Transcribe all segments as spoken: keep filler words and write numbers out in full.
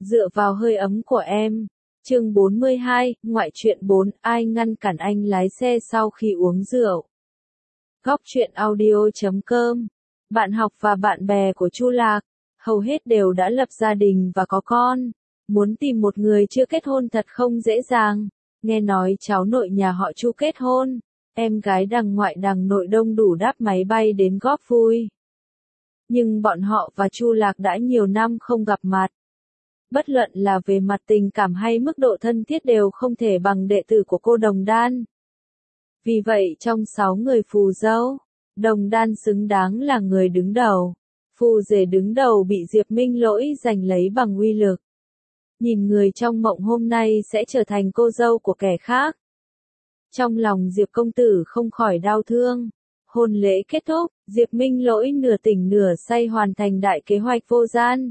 Dựa vào hơi ấm của em. Chương bốn mươi hai, ngoại truyện bốn, ai ngăn cản anh lái xe sau khi uống rượu. Góc truyện audio chấm com. Bạn học và bạn bè của Chu Lạc, hầu hết đều đã lập gia đình và có con. Muốn tìm một người chưa kết hôn thật không dễ dàng. Nghe nói cháu nội nhà họ Chu kết hôn, em gái đằng ngoại đằng nội đông đủ đáp máy bay đến góp vui. Nhưng bọn họ và Chu Lạc đã nhiều năm không gặp mặt. Bất luận là về mặt tình cảm hay mức độ thân thiết đều không thể bằng đệ tử của cô Đồng Đan. Vì vậy trong sáu người phù dâu, Đồng Đan xứng đáng là người đứng đầu. Phù rể đứng đầu bị Diệp Minh Lỗi giành lấy bằng uy lực. Nhìn người trong mộng hôm nay sẽ trở thành cô dâu của kẻ khác. Trong lòng Diệp công tử không khỏi đau thương. Hôn lễ kết thúc, Diệp Minh Lỗi nửa tỉnh nửa say hoàn thành đại kế hoạch vô gian.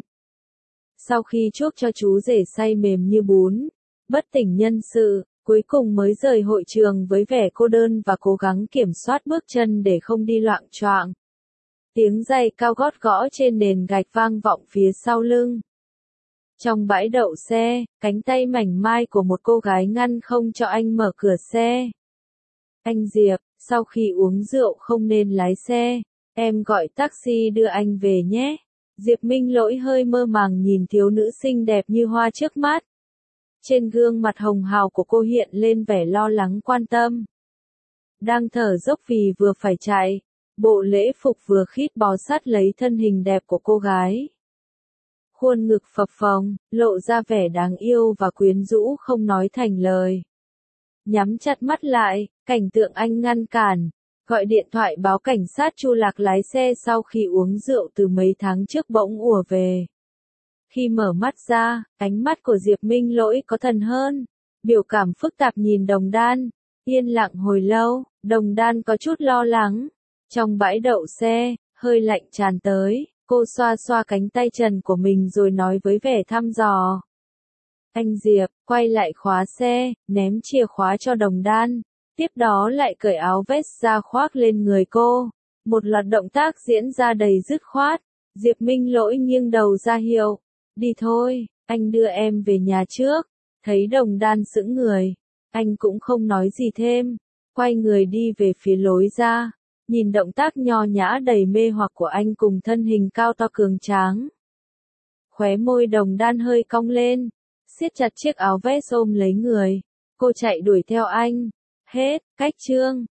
Sau khi chuốc cho chú rể say mềm như bún, bất tỉnh nhân sự, cuối cùng mới rời hội trường với vẻ cô đơn và cố gắng kiểm soát bước chân để không đi loạng choạng. Tiếng giày cao gót gõ trên nền gạch vang vọng phía sau lưng. Trong bãi đậu xe, cánh tay mảnh mai của một cô gái ngăn không cho anh mở cửa xe. Anh Diệp, sau khi uống rượu không nên lái xe, em gọi taxi đưa anh về nhé. Diệp Minh Lỗi hơi mơ màng nhìn thiếu nữ xinh đẹp như hoa trước mắt. Trên gương mặt hồng hào của cô hiện lên vẻ lo lắng quan tâm. Đang thở dốc vì vừa phải chạy, bộ lễ phục vừa khít bó sát lấy thân hình đẹp của cô gái. Khuôn ngực phập phồng, lộ ra vẻ đáng yêu và quyến rũ không nói thành lời. Nhắm chặt mắt lại, cảnh tượng anh ngăn cản, gọi điện thoại báo cảnh sát Chu Lạc lái xe sau khi uống rượu từ mấy tháng trước bỗng ùa về. Khi mở mắt ra, ánh mắt của Diệp Minh Lỗi có thần hơn, biểu cảm phức tạp nhìn Đồng Đan, yên lặng hồi lâu, Đồng Đan có chút lo lắng. Trong bãi đậu xe, hơi lạnh tràn tới, cô xoa xoa cánh tay trần của mình rồi nói với vẻ thăm dò. Anh Diệp, quay lại khóa xe, ném chìa khóa cho Đồng Đan, tiếp đó lại cởi áo vest ra khoác lên người cô. Một loạt động tác diễn ra đầy dứt khoát, Diệp Minh Lỗi nghiêng đầu ra hiệu. Đi thôi, anh đưa em về nhà trước. Thấy Đồng Đan sững người, anh cũng không nói gì thêm, quay người đi về phía lối ra. Nhìn động tác nho nhã đầy mê hoặc của anh cùng thân hình cao to cường tráng. Khóe môi Đồng Đan hơi cong lên, siết chặt chiếc áo vest ôm lấy người. Cô chạy đuổi theo anh. Hết, cách chương.